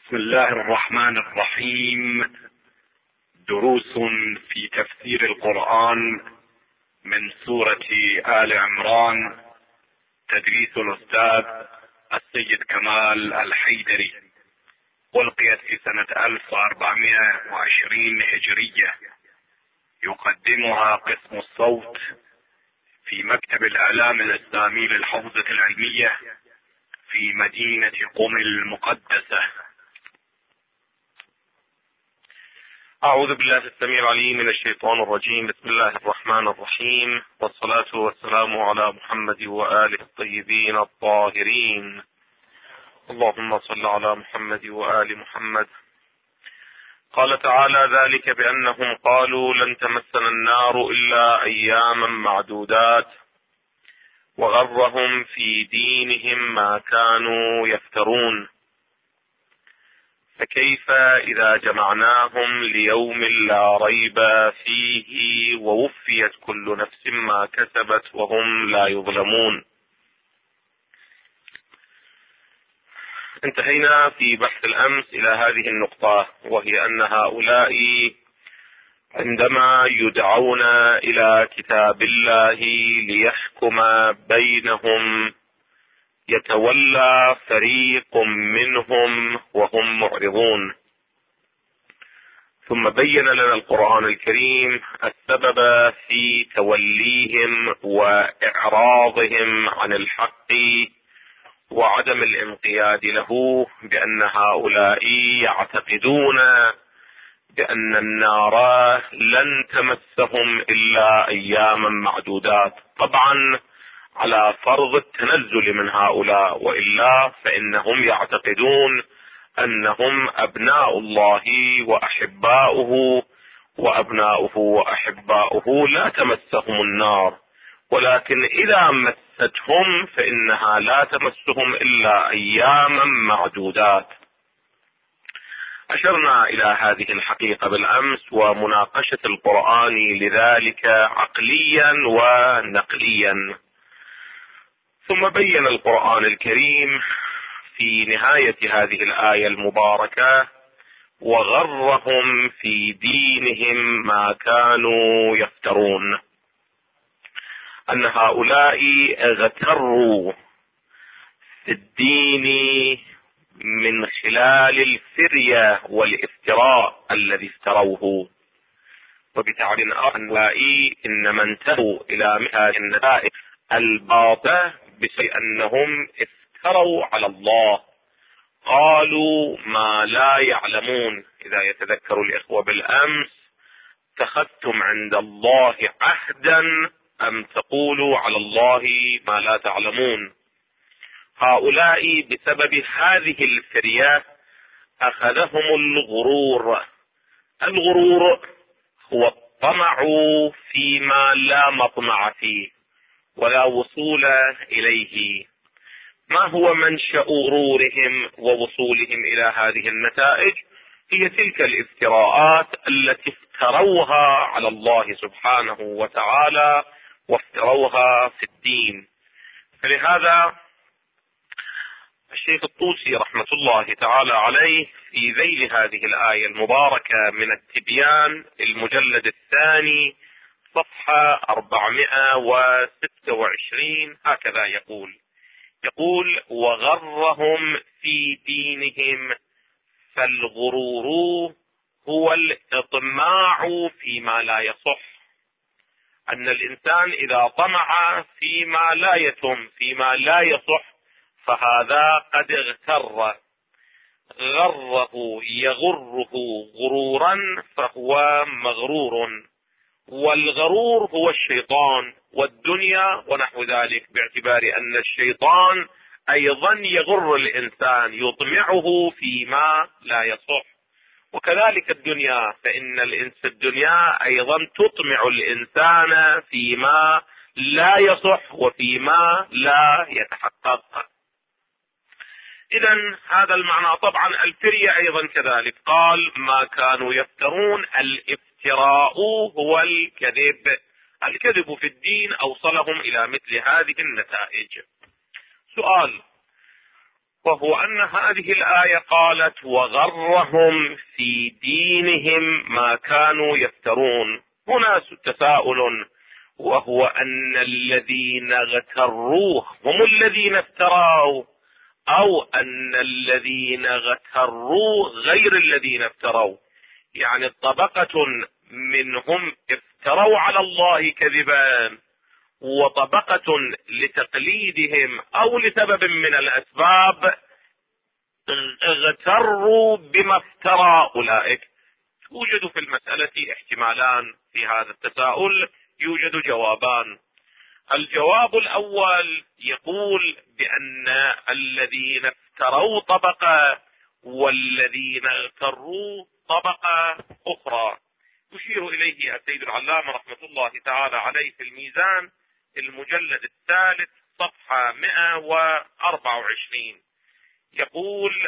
بسم الله الرحمن الرحيم. دروس في تفسير القرآن من سورة آل عمران، تدريس الأستاذ السيد كمال الحيدري، ألقيت في سنة 1420 هجرية. يقدمها قسم الصوت في مكتب الإعلام الإسلامي للحوزة العلمية في مدينة قم المقدسة. أعوذ بالله السميع العليم من الشيطان الرجيم. بسم الله الرحمن الرحيم، والصلاة والسلام على محمد وآله الطيبين الطاهرين. اللهم صل على محمد وآل محمد. قال تعالى: ذلك بأنهم قالوا لن تمسنا النار إلا أياما معدودات وغرهم في دينهم ما كانوا يفترون، فكيف إذا جمعناهم ليوم لا ريب فيه ووفيت كل نفس ما كسبت وهم لا يظلمون. انتهينا في بحث الأمس إلى هذه النقطة، وهي أن هؤلاء عندما يدعون إلى كتاب الله ليحكم بينهم يتولى فريق منهم وهم معرضون. ثم بين لنا القرآن الكريم السبب في توليهم وإعراضهم عن الحق وعدم الانقياد له، بأن هؤلاء يعتقدون بأن النار لن تمسهم إلا أياما معدودات، طبعا على فرض التنزل من هؤلاء، وإلا فإنهم يعتقدون أنهم أبناء الله وأحباؤه، وأبناؤه وأحباؤه لا تمسهم النار، ولكن إذا مستهم فإنها لا تمسهم إلا أياما معدودات. أشرنا إلى هذه الحقيقة بالأمس، ومناقشة القرآن لذلك عقليا ونقليا. ثم بين القرآن الكريم في نهاية هذه الآية المباركة: وغرهم في دينهم ما كانوا يفترون، أن هؤلاء اغتروا في الدين من خلال الفرية والافتراء الذي افتروه. وبتعبير هؤلاء إنما انتهوا إلى مثل النتائج الباطلة بأنهم افتروا على الله، قالوا ما لا يعلمون. إذا يتذكر الإخوة بالأمس: اتخذتم عند الله عهدا أم تقولوا على الله ما لا تعلمون. هؤلاء بسبب هذه الفرية أخذهم الغرور. الغرور هو الطمع فيما لا مطمع فيه ولا وصول إليه. ما هو منشأ غرورهم ووصولهم إلى هذه النتائج؟ هي تلك الافتراءات التي افتروها على الله سبحانه وتعالى وافتروها في الدين. فلهذا الشيخ الطوسي رحمة الله تعالى عليه في ذيل هذه الآية المباركة من التبيان المجلد الثاني صفحة 426 هكذا يقول: وغرهم في دينهم، فالغرور هو الإطماع فيما لا يصح. أن الإنسان إذا طمع فيما لا يتم، فيما لا يصح، فهذا قد اغتر. غره يغره غرورا فهو مغرور، والغرور هو الشيطان والدنيا ونحو ذلك، باعتبار أن الشيطان أيضا يغر الإنسان، يطمعه فيما لا يصح. وكذلك الدنيا، فإن الدنيا أيضا تطمع الإنسان فيما لا يصح وفيما لا يتحقق. إذن هذا المعنى. طبعا الفرية أيضا كذلك، قال ما كانوا يفترون. الافتراء هو الكذب في الدين أوصلهم إلى مثل هذه النتائج. سؤال: وهو أن هذه الآية قالت وغرهم في دينهم ما كانوا يفترون. هنا تساؤل، وهو أن الذين اغتروه هم الذين افتروا، أو أن الذين اغتروا غير الذين افتروا؟ يعني طبقة منهم افتروا على الله كذبا، وطبقة لتقليدهم أو لسبب من الأسباب اغتروا بما افترى أولئك. يوجد في المسألة احتمالان في هذا التساؤل، يوجد جوابان. الجواب الأول يقول بأن الذين افتروا طبقة والذين اغتروا طبقة أخرى. يشير إليه السيد العلامة رحمة الله تعالى عليه في الميزان المجلد الثالث صفحة 124، يقول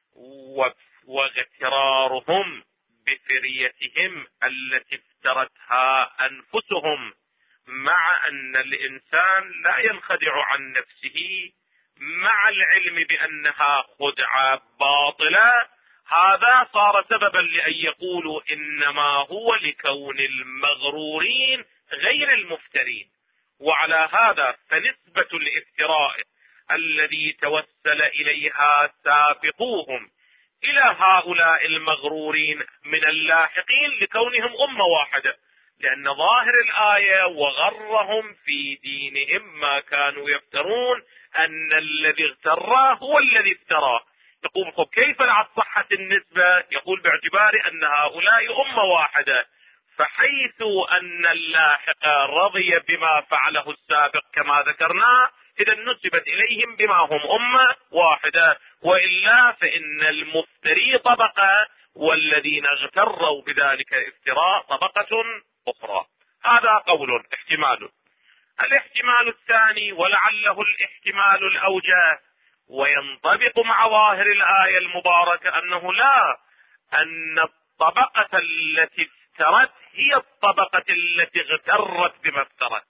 واغترارهم بفريتهم التي افترتها أنفسهم، مع أن الإنسان لا ينخدع عن نفسه مع العلم بأنها خدعة باطلة، هذا صار سببا لأن يقولوا إنما هو لكون المغرورين غير المفترين. وعلى هذا فنسبة الافتراء الذي توسل إليها سابقوهم إلى هؤلاء المغرورين من اللاحقين لكونهم أمة واحدة، لأن ظاهر الآية وغرهم في دينهم ما كانوا يفترون، أن الذي اغتراه هو الذي افتراه. يقول كيف صحة النسبة؟ يقول باعتبار أن هؤلاء أمة واحدة، فحيث أن اللاحق رضي بما فعله السابق كما ذكرنا، إذا نسبت إليهم بما هم أمة واحدة، وإلا فإن المفتري طبقة والذين اغتروا بذلك افتراء طبقة أخرى. هذا قول احتمال. الاحتمال الثاني ولعله الاحتمال الأوجه وينطبق مع ظاهر الآية المباركة، أنه لا، أن الطبقة التي افترت هي الطبقة التي اغترت بما افترت.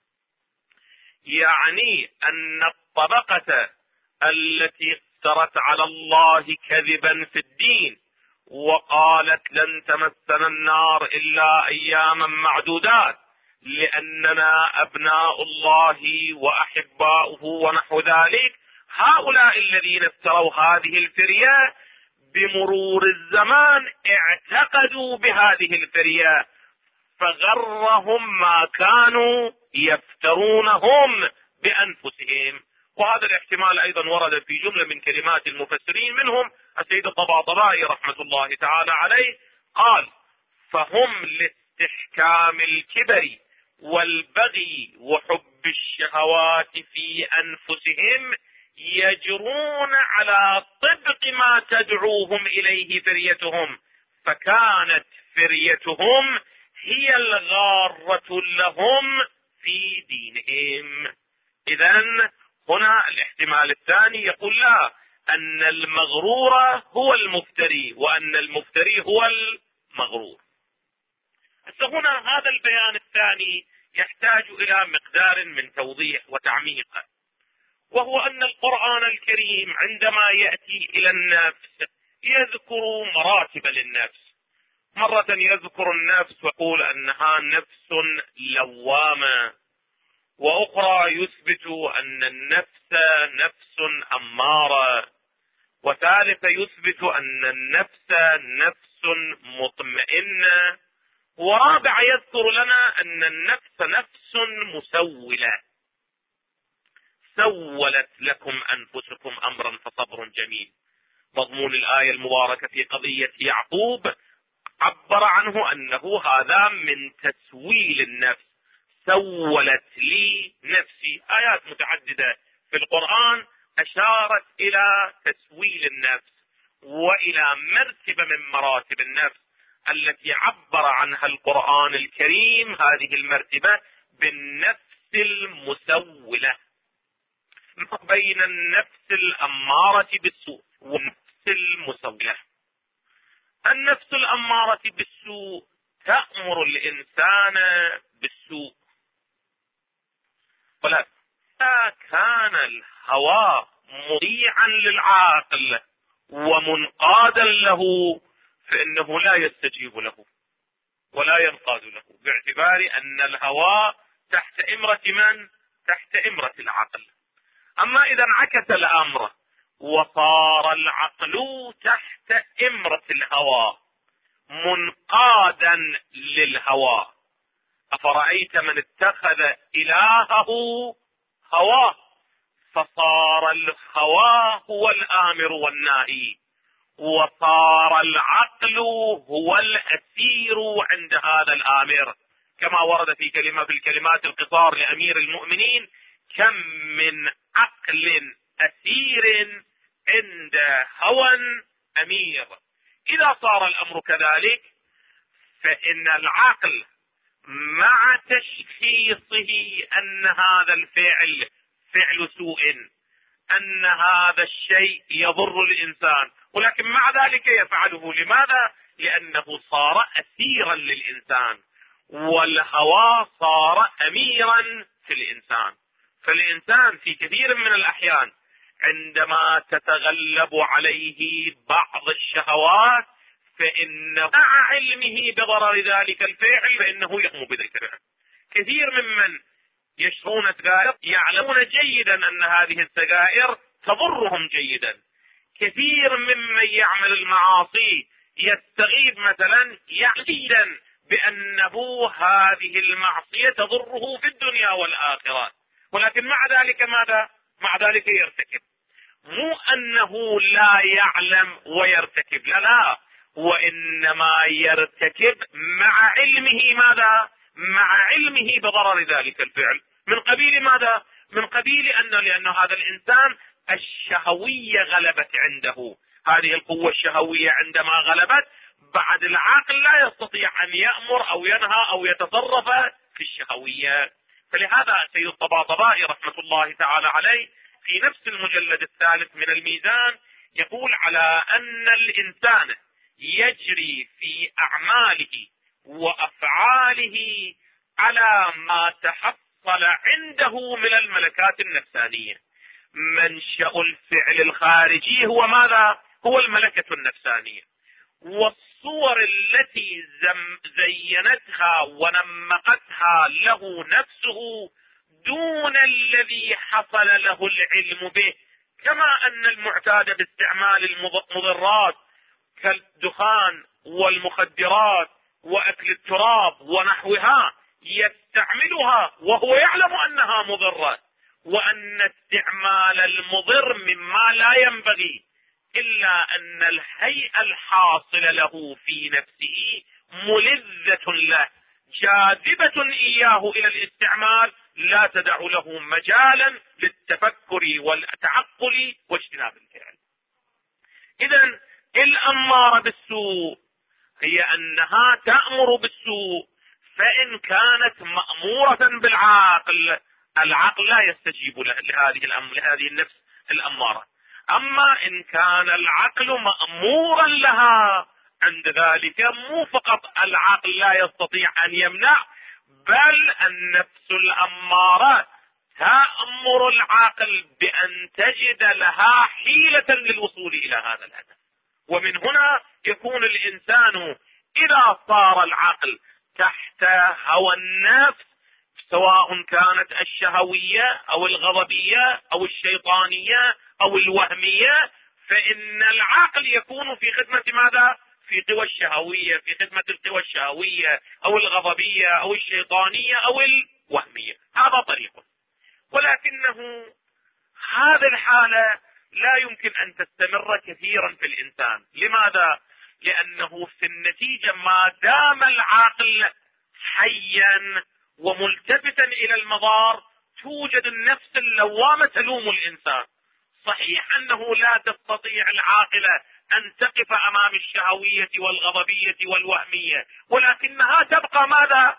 يعني أن الطبقة التي افترت على الله كذبا في الدين وقالت لن تمسنا النار إلا أياما معدودات لأننا أبناء الله وأحباؤه ونحو ذلك، هؤلاء الذين افتروا هذه الفرية بمرور الزمان اعتقدوا بهذه الفرية فغرهم ما كانوا يفترونهم بأنفسهم. وهذا الاحتمال أيضا ورد في جملة من كلمات المفسرين، منهم السيد الطباطبائي رحمة الله تعالى عليه، قال فهم لاستحكام الكبر والبغي وحب الشهوات في أنفسهم يجرون على طبق ما تدعوهم إليه فريتهم، فكانت فريتهم هي الغارة لهم في دينهم. إذن هنا الاحتمال الثاني يقول لا، أن المغرور هو المفتري وأن المفتري هو المغرور. هنا هذا البيان الثاني يحتاج إلى مقدار من توضيح وتعميق، وهو أن القرآن الكريم عندما يأتي إلى النفس يذكر مراتب للنفس. مرة يذكر النفس ويقول أنها نفس لوامة، وأخرى يثبت أن النفس نفس أمارة، وثالث يثبت أن النفس نفس مطمئنة، ورابع يذكر لنا أن النفس نفس مسولة. سولت لكم أنفسكم أمرا فصبر جميل. مضمون الآية المباركة في قضية يعقوب عبر عنه أنه هذا من تسويل النفس. سولت لي نفسي. آيات متعددة في القرآن أشارت إلى تسويل النفس وإلى مرتبة من مراتب النفس التي عبر عنها القرآن الكريم، هذه المرتبة بالنفس المسولة، بين النفس الأمارة بالسوء والنفس المسولة. النفس الأمارة بالسوء تأمر الإنسان بالسوء، ولا كان الهوى مطيعا للعاقل ومنقادا له فإنه لا يستجيب له ولا ينقاد له، باعتبار أن الهوى تحت إمرة من؟ تحت إمرة العقل. أما إذا انعكس الأمر وصار العقل تحت إمرة الهوى منقادا للهوى، أفرأيت من اتخذ إلهه هواه فصار الهوى هو الآمر والناهي، وصار العقل هو الأسير عند هذا الآمر، كما ورد في الكلمات القصار لأمير المؤمنين: كم من عقل أسير عند هوى أمير. إذا صار الأمر كذلك فإن العقل مع تشخيصه أن هذا الفعل فعل سوء، أن هذا الشيء يضر الإنسان، ولكن مع ذلك يفعله. لماذا؟ لأنه صار أسيرا للإنسان، والهوى صار أميرا في الإنسان. فالإنسان في كثير من الأحيان عندما تتغلب عليه بعض الشهوات فإن مع علمه بضرر ذلك الفعل فإنه يقوم بذلك الفعل. كثير ممن يشربون سجائر يعلمون جيدا أن هذه السجائر تضرهم جيدا. كثير ممن يعمل المعاصي يستغيب مثلا يعلم بأنه هذه المعصية تضره في الدنيا والآخرة، ولكن مع ذلك ماذا؟ مع ذلك يرتكب. مو أنه لا يعلم ويرتكب، لا، وإنما يرتكب مع علمه ماذا؟ مع علمه بضرر ذلك الفعل. من قبيل ماذا؟ من قبيل لأن هذا الإنسان الشهوية غلبت عنده، هذه القوة الشهوية عندما غلبت بعد العقل لا يستطيع أن يأمر أو ينهى أو يتصرف في الشهوية. فلهذا سيد الطباطبائي رحمة الله تعالى عليه في نفس المجلد الثالث من الميزان يقول على أن الإنسان يجري في أعماله وأفعاله على ما تحصل عنده من الملكات النفسانية. منشأ الفعل الخارجي هو ماذا؟ هو الملكة النفسانية، والصور التي زينتها ونمقتها له نفسه دون الذي حصل له العلم به. كما أن المعتاد باستعمال المضرات كالدخان والمخدرات وأكل التراب ونحوها يستعملها وهو يعلم أنها مضرة، وأن استعمال المضر مما لا ينبغي، إلا أن الهيئة الحاصلة له في نفسه ملذة له جاذبة إياه إلى الاستعمال، لا تدع له مجالا للتفكر والتعقل واجتناب الفعل. إذن الأمارة بالسوء هي أنها تأمر بالسوء، فإن كانت مأمورة بالعقل العقل لا يستجيب لهذه النفس الأمارة. أما إن كان العقل مأمورا لها عند ذلك مو فقط العقل لا يستطيع أن يمنع، بل النفس الأمارة تأمر العقل بأن تجد لها حيلة للوصول إلى هذا الهدف. ومن هنا يكون الإنسان إذا صار العقل تحت هوى النفس، سواء كانت الشهوية أو الغضبية أو الشيطانية أو الوهمية، فإن العقل يكون في خدمة ماذا؟ في قوى الشهوية، في خدمة القوى الشهوية أو الغضبية أو الشيطانية أو الوهمية. هذا طريق، ولكنه هذه الحالة لا يمكن أن تستمر كثيرا في الإنسان. لماذا؟ لأنه في النتيجة ما دام العقل حيا وملتفتا إلى المضار توجد النفس اللوامة تلوم الإنسان. صحيح أنه لا تستطيع العاقلة أن تقف أمام الشهوية والغضبية والوهمية، ولكنها تبقى ماذا؟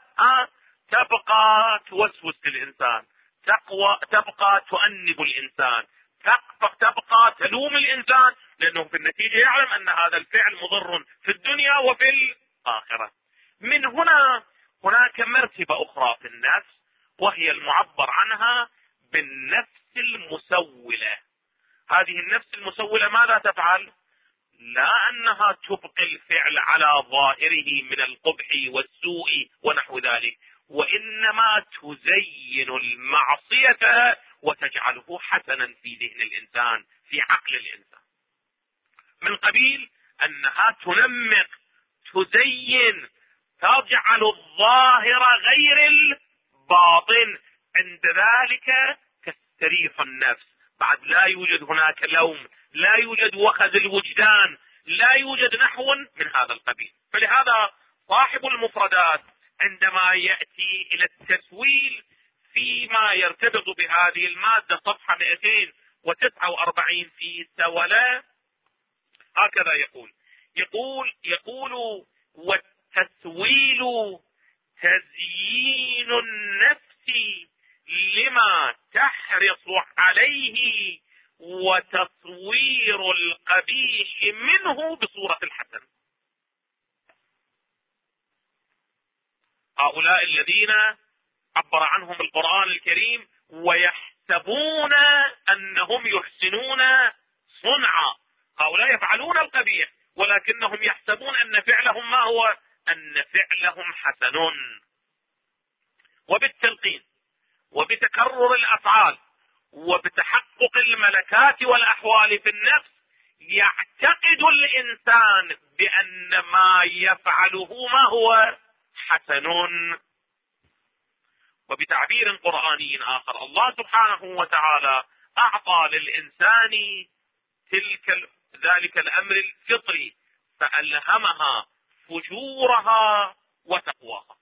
تبقى توسوس للإنسان، تبقى تؤنب الإنسان، تبقى تلوم الإنسان، لأنه في النتيجة يعلم أن هذا الفعل مضر في الدنيا وفي الآخرة. من هنا هناك مرتبة أخرى في النفس، وهي المعبر عنها بالنفس المسولة. هذه النفس المسولة ماذا تفعل؟ لا أنها تبقي الفعل على ظاهره من القبح والسوء ونحو ذلك، وإنما تزين المعصية وتجعله حسنا في ذهن الإنسان، في عقل الإنسان، من قبيل أنها تنمق، تزين، تجعل الظاهر غير الباطن. عند ذلك تستريح النفس، بعد لا يوجد هناك لوم، لا يوجد وخز الوجدان، لا يوجد نحو من هذا القبيل. فلهذا صاحب المفردات عندما يأتي إلى التسويل فيما يرتبط بهذه المادة صفحة 249 في سولة هكذا يقول والتسويل تزيين النفس لما تحرص عليه وتصوير القبيح منه بصورة الحسن. هؤلاء الذين عبر عنهم القرآن الكريم ويحسبون أنهم يحسنون صنعا، هؤلاء يفعلون القبيح ولكنهم يحسبون أن فعلهم ما هو؟ أن فعلهم حسن. وبالتلقين وبتكرر الأفعال وبتحقق الملكات والأحوال في النفس يعتقد الإنسان بأن ما يفعله ما هو؟ حسن. وبتعبير قرآني آخر الله سبحانه وتعالى أعطى للإنسان ذلك الأمر الفطري فألهمها فجورها وتقواها.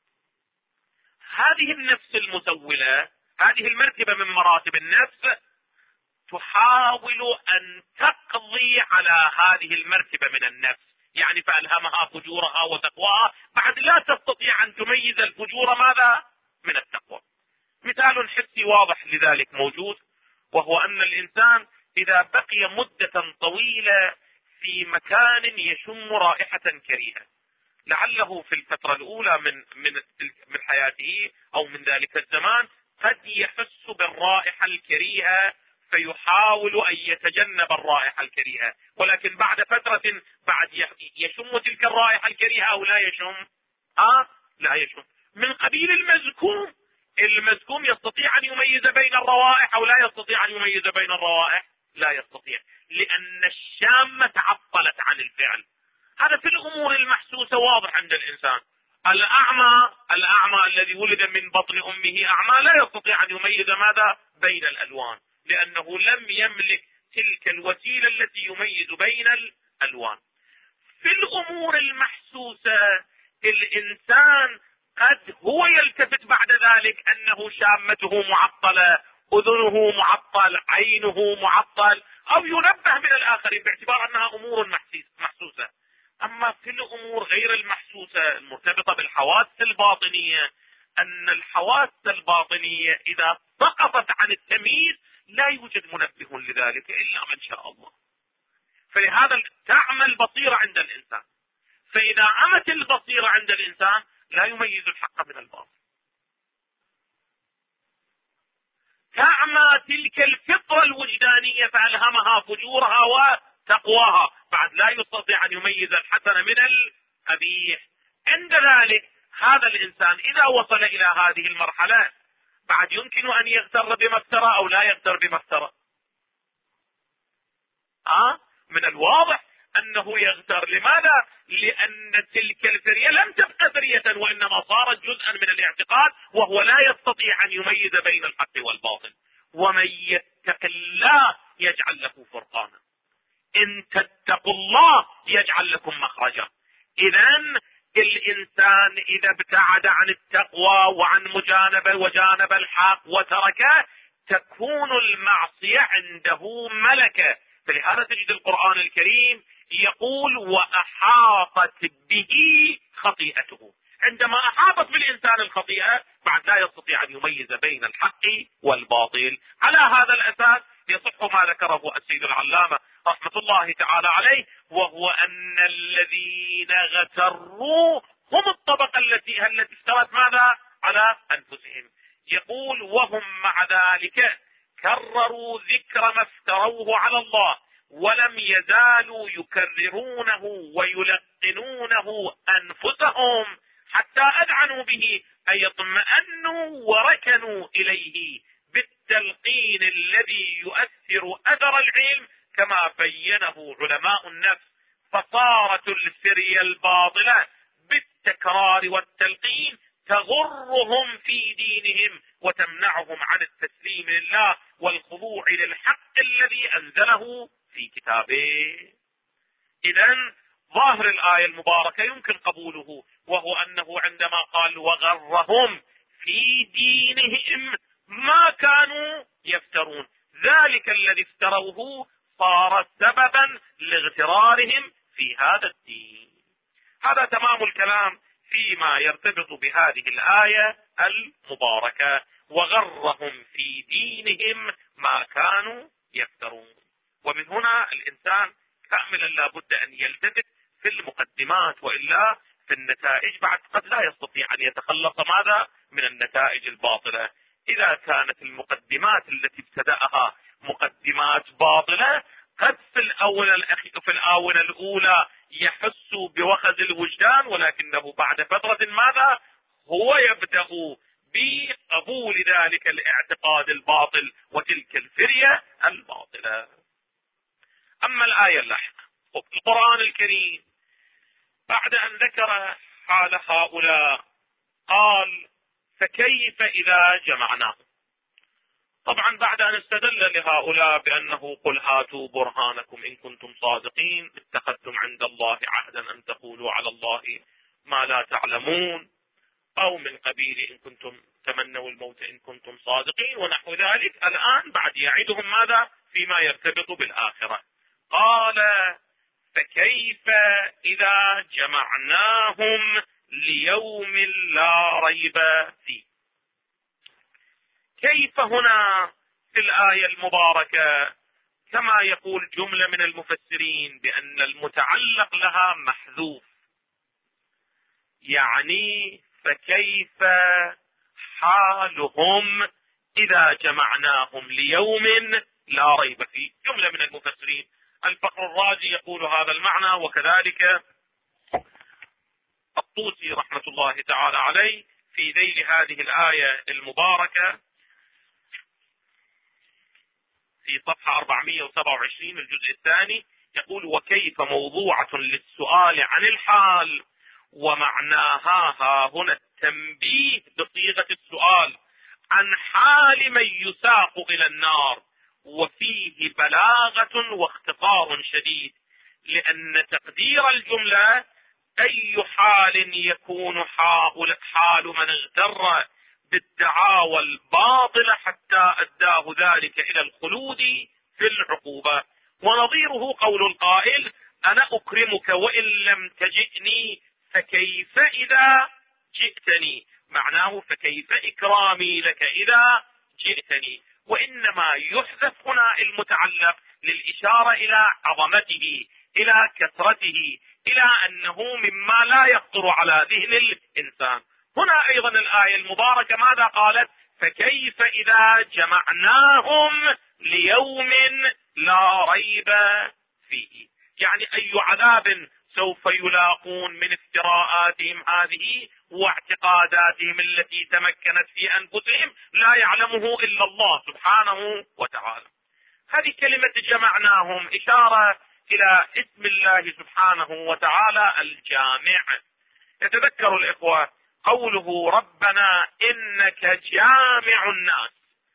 هذه النفس المسولة، هذه المرتبة من مراتب النفس، تحاول أن تقضي على هذه المرتبة من النفس، يعني فألهمها فجورها وتقواها، بعد لا تستطيع أن تميز الفجور ماذا من التقوى. مثال حسي واضح لذلك موجود، وهو أن الإنسان إذا بقي مدة طويلة في مكان يشم رائحة كريهة، لعله في الفترة الأولى من حياته أو من ذلك الزمان قد يحس بالرائحة الكريهة فيحاول أن يتجنب الرائحة الكريهة، ولكن بعد فترة يشم تلك الرائحة الكريهة أو لا يشم؟ لا يشم. من قبيل المزكوم يستطيع أن يميز بين الروائح أو لا يستطيع أن يميز بين الروائح؟ لا يستطيع، لأن الشامة تعطلت عن الفعل. هذا في الأمور المحسوسة واضح عند الإنسان. الأعمى الذي ولد من بطن أمه أعمى لا يستطيع أن يميز ماذا بين الألوان، لأنه لم يملك تلك الوسيلة التي يميز بين الألوان. في الأمور المحسوسة الإنسان قد هو يلتفت بعد ذلك أنه شامته معطلة، أذنه معطل، عينه معطل، أو ينبه من الآخرين باعتبار أنها أمور محسوسة. أما في الأمور غير المحسوسة المرتبطة بالحواس الباطنية، أن الحواس الباطنية إذا سقطت عن التمييز لا يوجد منبه لذلك إلا من شاء الله. فلهذا تعمى البصيرة عند الإنسان، فإذا عمت البصيرة عند الإنسان لا يميز الحق من الباطل. تعمى تلك الفطرة الوجدانية فألهمها فجورها وتقواها، بعد لا يستطيع أن يميز الحسن من القبيح. عند ذلك هذا الإنسان إذا وصل إلى هذه المرحلة بعد يمكن أن يغتر بما افترى أو لا يغتر بما افترى؟ من الواضح أنه يغتر. لماذا؟ لأن تلك الفرية لم تبقى فرية وإنما صارت جزءا من الاعتقاد، وهو لا يستطيع أن يميز بين الحق والباطل. ومن يتق الله يجعل له فرقانا، إن تتقوا الله يجعل لكم مخرجا. إذن الإنسان إذا ابتعد عن التقوى وعن وجانب الحق وتركه تكون المعصية عنده ملكة. فلهذا تجد القرآن الكريم يقول وأحاطت به خطيئته. عندما أحاطت بالإنسان الخطيئة بعد لا يستطيع أن يميز بين الحق والباطل. على هذا الأساس يصح ما ذكره السيد العلامة رحمة الله تعالى عليه، وهو أن الذين غتروا هم الطبقة التي افترت ماذا على أنفسهم. يقول وهم مع ذلك كرروا ذكر ما افتروه على الله، ولم يزالوا يكررونه ويلقنونه أنفسهم حتى أذعنوا به، أي اطمأنوا وركنوا إليه بالتلقين الذي يؤثر أثر العلم كما بينه علماء النفس. فصارت الفرية الباطلة بالتكرار والتلقين تغرهم في دينهم وتمنعهم عن التسليم لله والخضوع للحق الذي أنزله في كتابه. إذن ظاهر الآية المباركة يمكن قبوله، وهو أنه عندما قال وغرهم في دينهم ما كانوا يفترون، ذلك الذي افتروه صار سببا لاغترارهم في هذا الدين. هذا تمام الكلام فيما يرتبط بهذه الآية المباركة، وغرهم في دينهم ما كانوا يفترون. ومن هنا الإنسان كاملا لا بد أن يلتفت في المقدمات، وإلا في النتائج بعد قد لا يستطيع أن يتخلص ماذا من النتائج الباطلة. إذا كانت المقدمات التي ابتدأها مقدمات باطلة قد في الآونة الأولى يحس بوخز الوجدان، ولكنه بعد فترة ماذا هو يبدأ بقبول ذلك الاعتقاد الباطل وتلك الفرية الباطلة. أما الآية اللاحقة، القرآن الكريم بعد أن ذكر حال هؤلاء قال فكيف إذا جمعناهم. طبعا بعد أن استدل لهؤلاء بأنه قل هاتوا برهانكم إن كنتم صادقين، اتخذتم عند الله عهدا أن تقولوا على الله ما لا تعلمون، أو من قبيل إن كنتم تمنوا الموت إن كنتم صادقين ونحو ذلك. الآن بعد يعيدهم ماذا فيما يرتبط بالآخرة. قال فكيف إذا جمعناهم ليوم لا ريب فيه. كيف هنا في الآية المباركة كما يقول جملة من المفسرين بأن المتعلق لها محذوف، يعني فكيف حالهم إذا جمعناهم ليوم لا ريب فيه. جملة من المفسرين، الفخر الرازي يقول هذا المعنى، وكذلك الطوسي رحمة الله تعالى عليه في ذيل هذه الآية المباركة في صفحة 427 الجزء الثاني يقول وكيف موضوعة للسؤال عن الحال، ومعناها ها هنا التنبيه بصيغة السؤال عن حال من يساق إلى النار، وفيه بلاغة واختصار شديد، لأن تقدير الجملة أي حال يكون حال من اغتر بالدعاوى الباطلة حتى أداه ذلك إلى الخلود في العقوبة. ونظيره قول القائل أنا أكرمك وإن لم تجئني فكيف إذا جئتني، معناه فكيف إكرامي لك إذا جئتني. وإنما يحذف هنا المتعلق للإشارة إلى عظمته، إلى كثرته، إلى أنه مما لا يخطر على ذهن الإنسان. هنا أيضا الآية المباركة ماذا قالت؟ فكيف إذا جمعناهم ليوم لا ريب فيه، يعني أي عذاب سوف يلاقون من افتراءاتهم هذه واعتقاداتهم التي تمكنت في أنفسهم لا يعلمه إلا الله سبحانه وتعالى. هذه كلمة جمعناهم إشارة إلى اسم الله سبحانه وتعالى الجامع. يتذكر الإخوة قوله ربنا إنك جامع الناس،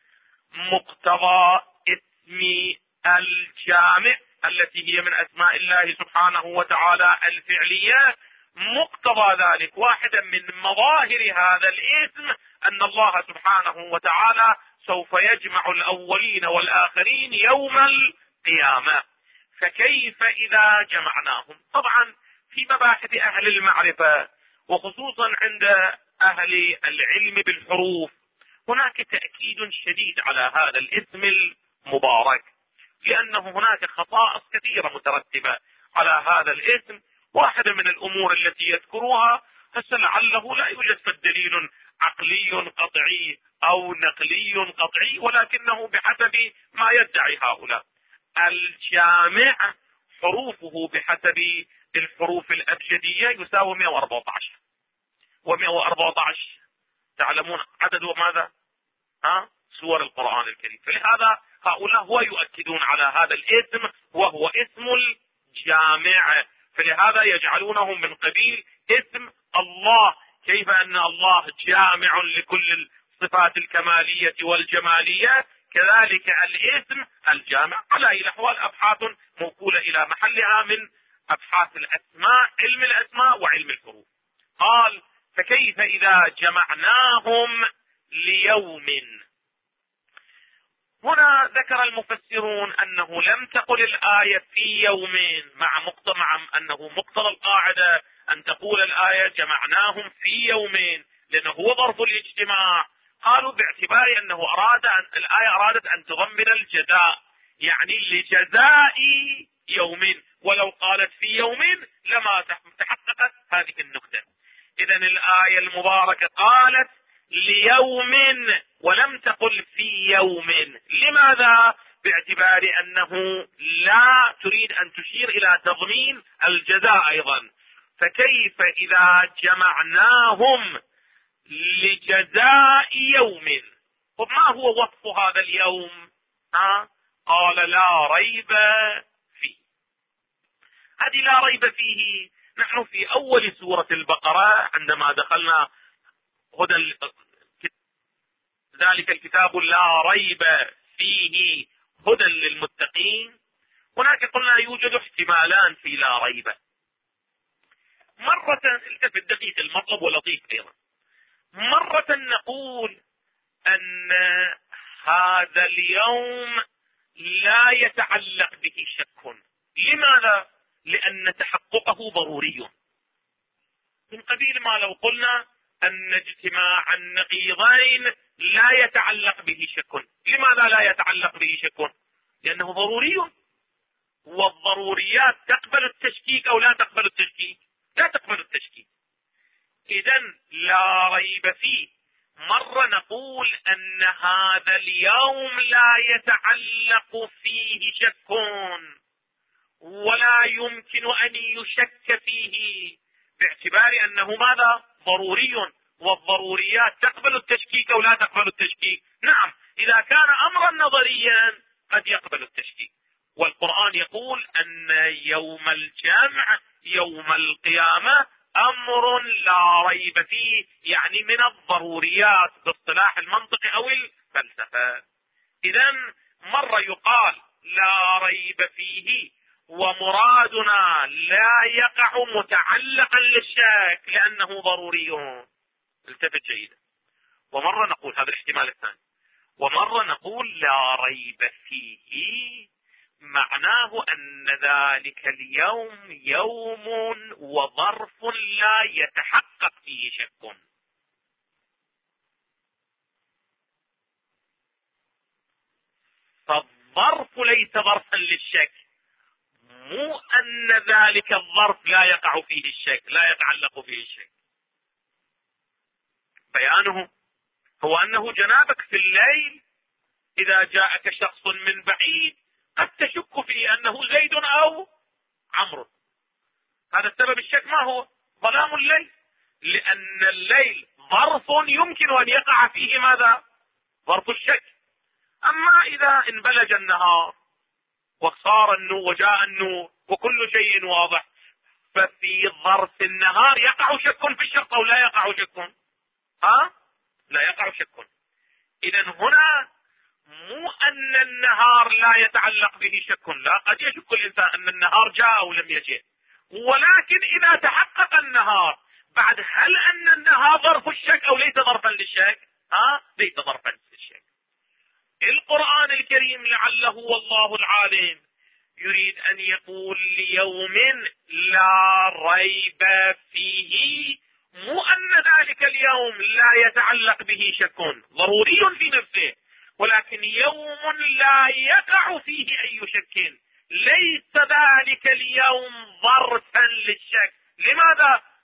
مقتضى اسم الجامع التي هي من أسماء الله سبحانه وتعالى الفعلية، مقتضى ذلك واحدا من مظاهر هذا الاسم أن الله سبحانه وتعالى سوف يجمع الأولين والآخرين يوم القيامة. فكيف إذا جمعناهم؟ طبعا في مباحث أهل المعرفة وخصوصا عند أهل العلم بالحروف هناك تأكيد شديد على هذا الاسم المبارك، لأنه هناك خصائص كثيرة مترتبة على هذا الاسم. واحدة من الأمور التي يذكروها هسه لعله لا يوجد دليل عقلي قطعي أو نقلي قطعي، ولكنه بحسب ما يدعي هؤلاء. الجامع حروفه بحسب الحروف الأبجدية يساوي 114، و114 تعلمون عدد ماذا؟ سور القرآن الكريم. فلهذا هؤلاء هو يؤكدون على هذا الاسم وهو اسم الجامع، فلهذا يجعلونه من قبيل اسم الله. كيف أن الله جامع لكل الصفات الكمالية والجمالية، كذلك الاسم الجامع. على أي الأحوال أبحاث موكولة إلى محلها من أبحاث الأسماء، علم الأسماء وعلم الحروف. قال: فكيف إذا جمعناهم ليوم. هنا ذكر المفسرون أنه لم تقل الآية في يومين، مع أنه مقتضى القاعدة أن تقول الآية جمعناهم في يومين، لأنه هو ظرف الاجتماع. قالوا باعتبار أنه الآية أرادت أن تضمن الجزاء، يعني لجزاء يوم، ولو قالت في يوم لما تحققت هذه النكتة. إذن الآية المباركة قالت ليوم ولم تقل في يوم. لماذا؟ باعتبار أنه لا تريد أن تشير إلى تضمين الجزاء أيضا. فكيف إذا جمعناهم لجزاء يوم؟ طب ما هو وصف هذا اليوم؟ قال: لا ريب فيه. هذه لا ريب فيه نحن في أول سورة البقرة عندما دخلنا ذلك الكتاب لا ريب فيه هدى للمتقين، هناك قلنا يوجد احتمالان في لا ريب. مرة التفت دقيق المطلب ولطيف أيضا، مرة نقول أن هذا اليوم لا يتعلق به شك. لماذا؟ لأن تحققه ضروري، من قبيل ما لو قلنا أن اجتماع النقيضين لا يتعلق به شك. لماذا لا يتعلق به شك؟ لأنه ضروري، والضروريات تقبل التشكيك أو لا تقبل التشكيك؟ لا تقبل التشكيك. إذن لا ريب فيه. مرة نقول أن هذا اليوم لا يتعلق فيه شك ولا يمكن أن يشك فيه، باعتبار أنه ماذا؟ ضروري، والضروريات تقبل التشكيك أو لا تقبل التشكيك؟ نعم، إذا كان أمرا نظريا قد يقبل التشكيك. والقرآن يقول أن يوم الجمع يوم القيامة أمر لا ريب فيه، يعني من الضروريات باصطلاح المنطق أو الفلسفة. إذن مرة يقال لا ريب فيه ومرادنا لا يقع متعلقا للشك لأنه ضروري. التفت جيدا. ومرة نقول هذا الاحتمال الثاني، ومرة نقول لا ريب فيه معناه أن ذلك اليوم يوم وظرف لا يتحقق فيه شك. فالظرف ليس ظرفا للشك، مو أن ذلك الظرف لا يقع فيه الشك، لا يتعلق فيه الشك. بيانه هو أنه جنابك في الليل إذا جاءك شخص من بعيد قد تشك فيه أنه زيد أو عمرو. هذا سبب الشك. ما هو؟ ظلام الليل، لأن الليل ظرف يمكن أن يقع فيه ماذا؟ ظرف الشك. أما إذا انبلج النهار وصار النور وجاء النور وكل شيء واضح، ففي ظرف النهار يقع شك في الشق أو لا يقع شك؟ لا يقع شك. إذن هنا مو أن النهار لا يتعلق به شك، لا، قد يشك الإنسان أن النهار جاء أو لم يجئ، ولكن إذا تحقق النهار بعد، هل أن النهار ظرف الشك أو ليس ظرفا للشك؟ ليس ظرفا للشك. القرآن الكريم لعله والله العالم يريد أن يقول ليوم لا ريب فيه، مو أن ذلك اليوم لا يتعلق به شك، ضروري في نفسه، ولكن يوم لا يقع فيه أي شك. ليس ذلك اليوم ظرفا للشك. لماذا؟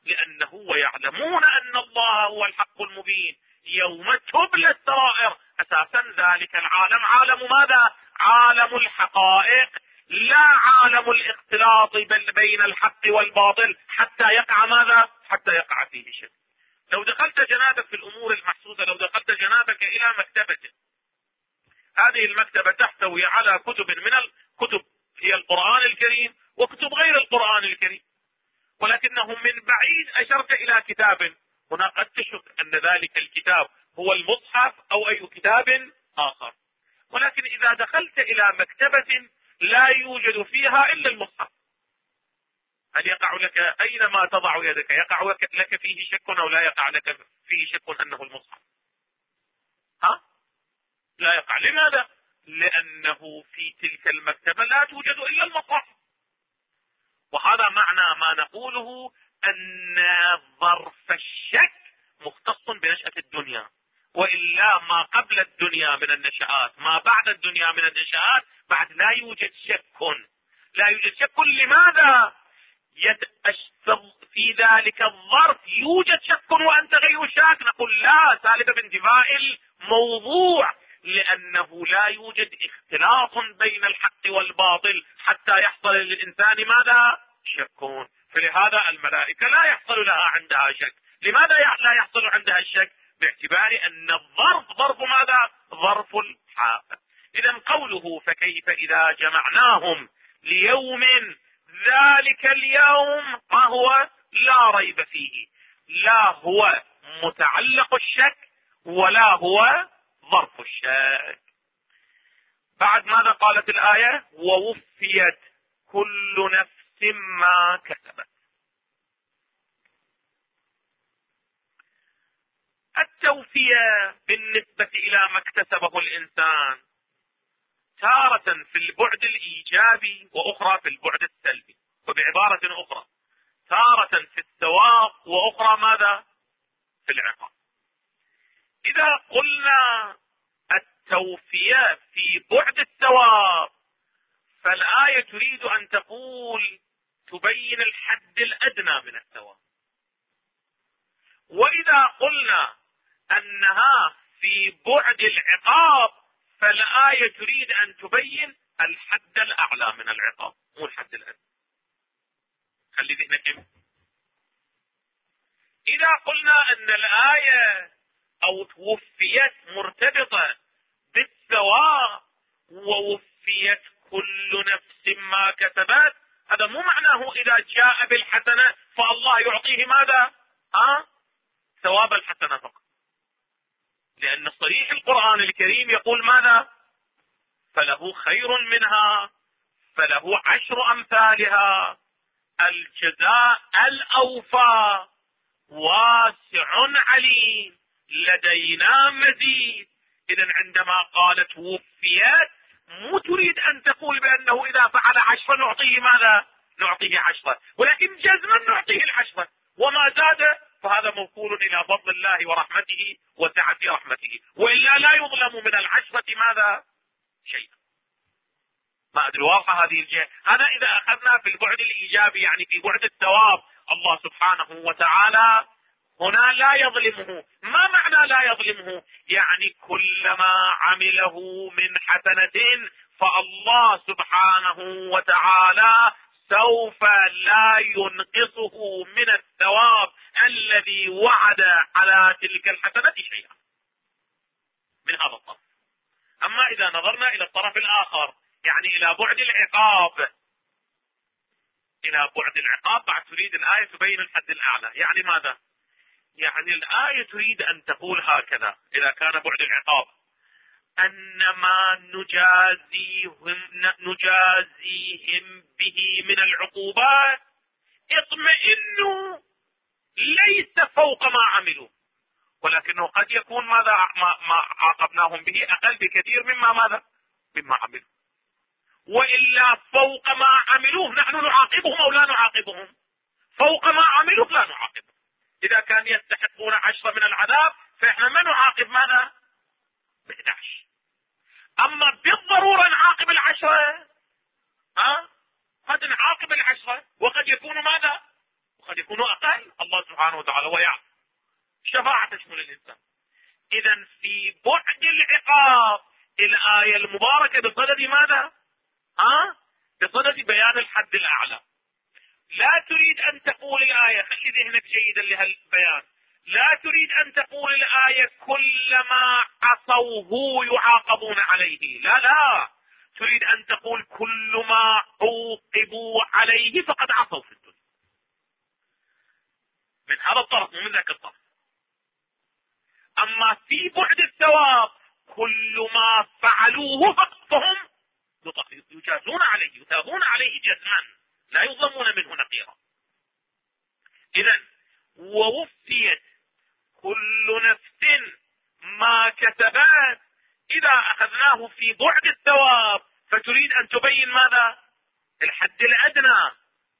لأنه ويعلمون أن الله هو الحق المبين يوم تبلى السرائر. أساسا ذلك العالم عالم ماذا؟ عالم الحقائق، لا عالم الاختلاط بين الحق والباطل حتى يقع ماذا؟ حتى يقع فيه شك. لو دخلت جنابك في الأمور المحسوسة، لو دخلت جنابك إلى مكتبة، هذه المكتبة تحتوي على كتب من الكتب هي القرآن الكريم وكتب غير القرآن الكريم، ولكنه من بعيد أشرت إلى كتاب، هنا قد تشك أن ذلك الكتاب هو المصحف أو أي كتاب آخر. ولكن إذا دخلت إلى مكتبة لا يوجد فيها إلا المصحف، هل يقع لك أينما تضع يدك يقع لك فيه شك أو لا يقع لك فيه شك أنه المصحف؟ لا يقع. لماذا؟ لأنه في تلك المكتبة لا توجد إلا المصحف. وهذا معنى ما نقوله أن ظرف الشك مختص بنشأة الدنيا، وإلا ما قبل الدنيا من النشآت ما بعد الدنيا من النشآت بعد لا يوجد شك. لا يوجد شك. لماذا؟ في ذلك الظرف يوجد شك وأنت غير شاك. نقول لا، سالب بانتفاء الموضوع، لأنه لا يوجد اختلاط بين الحق والباطل حتى يحصل للإنسان ماذا؟ شك. فلهذا الملائكة لا يحصل لها عندها شك. لماذا لا يحصل عندها الشك؟ باعتبار أن الظرف ظرف ماذا؟ ظرف الحال. إذا قوله فكيف إذا جمعناهم ليوم ذلك اليوم ما هو؟ لا ريب فيه، لا هو متعلق الشك ولا هو ظرف الشك. بعد ماذا قالت الآية؟ ووفيت كل نفس ما كسبت. التوفية بالنسبة إلى ما اكتسبه الإنسان تارة في البعد الإيجابي وأخرى في البعد السلبي، وبعبارة أخرى تارة في الثواب وأخرى ماذا؟ في العقاب. إذا قلنا التوفية في بعد الثواب فالآية تريد أن تقول تبين الحد الأدنى من الثواب، وإذا قلنا أنها في بعد العقاب فالآية تريد أن تبين الحد الأعلى من العقاب مو الحد الأدنى. خلي ذهنك. إذا قلنا أن الآية أو توفيت مرتبطة بالثواب ووفيت كل نفس ما كسبت، هذا مو معناه إذا جاء بالحسنة فالله يعطيه ماذا؟ ثواب الحسنة فقط، لأن صريح القرآن الكريم يقول ماذا؟ فله خير منها، فله 10 أمثالها، الجزاء الأوفى، واسع عليم، لدينا مزيد. إذا عندما قالت وفيت مو تريد أن تقول بأنه إذا فعل 10 نعطيه ماذا؟ نعطيه 10، ولكن جزما نعطيه 10، وما زاد فهذا موكول إلى فضل الله ورحمته وسعة رحمته، وإلا لا يظلم من 10 ماذا؟ شيء. ما أدري واضحة هذه الجهة. هذا إذا أخذنا في البعد الإيجابي، يعني في بعد الثواب. الله سبحانه وتعالى هنا لا يظلمه. ما معنى لا يظلمه؟ يعني كلما عمله من حسنة فالله سبحانه وتعالى سوف لا ينقصه من الثواب الذي وعد على تلك الحسنة شيئا من هذا الطرف. أما إذا نظرنا إلى الطرف الآخر، يعني إلى بعد العقاب، إلى بعد العقاب بعد تريد الآية تبين الحد الأعلى. يعني ماذا؟ يعني الآية تريد أن تقول هكذا إذا كان بعد العقاب: أنما نجازيهم به من العقوبات اطمئنوا ليس فوق ما عملوا، ولكنه قد يكون ماذا ما عاقبناهم به أقل بكثير مما عملوا، وإلا فوق ما عملوه نحن نعاقبهم أو لا نعاقبهم؟ فوق ما عملوا لا نعاقبهم. إذا كان يستحقون 10 من العذاب فإحنا ما نعاقب ماذا؟ ب11. أما بالضرورة نعاقب 10، قد نعاقب 10 وقد يكون ماذا؟ وقد يكون أقل. الله سبحانه وتعالى ويعلم. الشفاعة تشمل الإنسان. إذا في بعد العقاب الآية المباركة بصدد ماذا؟ بصدد بيان الحد الأعلى. لا تريد أن تقول الآية، خلي ذهنك جيدا لهالبيان، لا تريد أن تقول الآية كلما عصوه يعاقبون عليه، لا، تريد أن تقول كل ما عوقبوا عليه فقد عصوا في الدنيا. من هذا الطرف ومن ذاك الطرف. أما في بعد الثواب كل ما فعلوه فهم يجازون عليه، يثابون عليه جزما، لا يظلمون منه نقيرا. إذن ووفيت كل نفس ما كسبت. إذا أخذناه في بعد الثواب فتريد أن تبين ماذا؟ الحد الأدنى.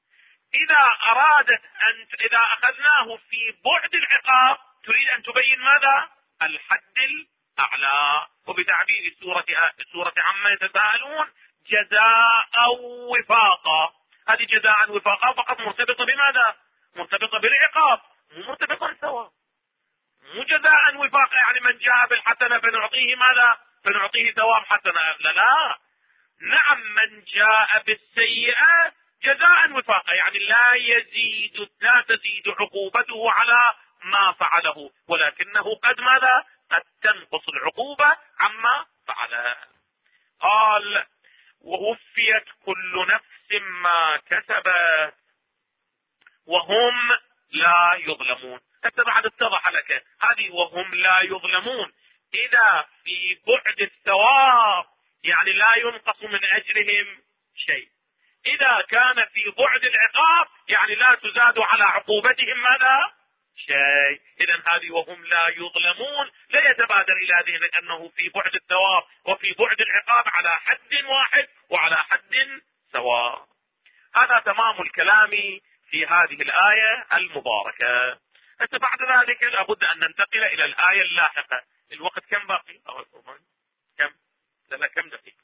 إذا أخذناه في بعد العقاب تريد أن تبين ماذا؟ الحد الأعلى. وبتعبير سورة عما يتساءلون جزاء وفاقا. هذه جزاء وفاقا فقط مرتبطة بماذا؟ مرتبطة بالعقاب، مو مرتبطة بالثواب. مو جزاء وفاقا يعني من جاء بالحسنة فنعطيه ماذا؟ فنعطيه ثواب حسنة. لا، نعم، من جاء بالسيئة جزاء وفاقا يعني لا تزيد عقوبته على ما فعله، ولكنه قد ماذا؟ قد تنقص العقوبة عما فعله. قال ووفيت كل نفس ما كسبت وهم لا يظلمون. حتى بعد اتضح لك هذه وهم لا يظلمون. إذا في بعد الثواب يعني لا ينقص من أجرهم شيء. إذا كان في بعد العقاب يعني لا تزاد على عقوبتهم ماذا؟ شيء. إذا هذه وهم لا يظلمون لا يتبادر إلى ذهنك أنه في بعد الثواب وفي بعد العقاب على حد واحد وعلى حد سواء. هذا تمام الكلام في هذه الآية المباركة. بعد ذلك لابد أن ننتقل إلى الآية اللاحقة. الوقت كم باقي؟ كم دقيقة؟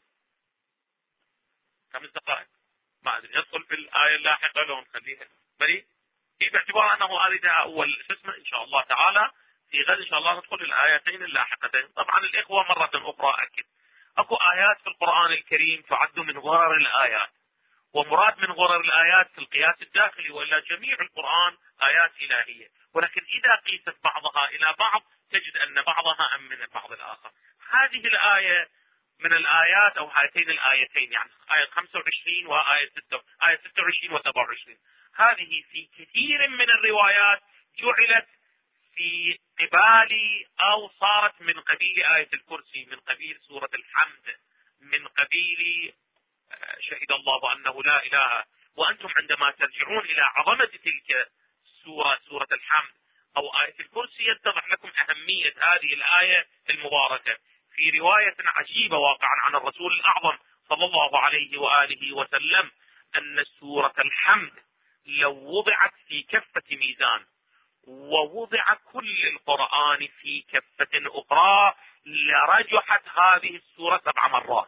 5 دقائق. ما أدري ندخل في الآية اللاحقة لو نخليها بريء باعتبار أنه هذه أول اسمه إن شاء الله تعالى. في غد إن شاء الله ندخل الآيتين اللاحقتين. طبعا الإخوة مرة أخرى أكد أكو آيات في القرآن الكريم تعد من غرر الآيات، ومراد من غرر الآيات في القياس الداخلي، وإلا جميع القرآن آيات إلهية، ولكن إذا قيست بعضها إلى بعض تجد أن بعضها أم من البعض الآخر. هذه الآية من الآيات أو هاتين الآيتين يعني آية 25 وآية 26 و27 هذه في كثير من الروايات جعلت في قبال أو صارت من قبيل آية الكرسي، من قبيل سورة الحمد، من قبيل شهد الله أنه لا إله. وأنتم عندما ترجعون إلى عظمة تلك سورة الحمد أو آية الكرسي يتضح لكم أهمية هذه الآية المباركة. في رواية عجيبة واقعا عن الرسول الأعظم صلى الله عليه وآله وسلم أن سورة الحمد لو وضعت في كفة ميزان ووضع كل القرآن في كفة أخرى لرجحت هذه السورة 7 مرات.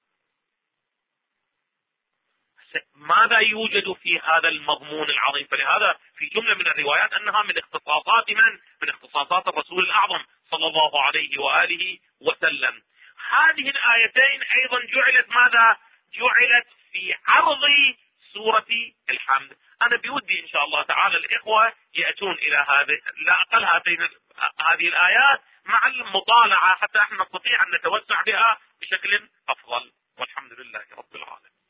ماذا يوجد في هذا المضمون العظيم؟ فلهذا في جملة من الروايات أنها من اختصاصات من اختصاصات الرسول الأعظم صلى الله عليه وآله وسلم. هذه الآيتين أيضا جعلت ماذا؟ جعلت في عرض سورة الحمد. أنا بودي إن شاء الله تعالى الإخوة يأتون إلى لا أقل هذه الآيات مع المطالعة حتى احنا نستطيع أن نتوسع بها بشكل أفضل. والحمد لله رب العالمين.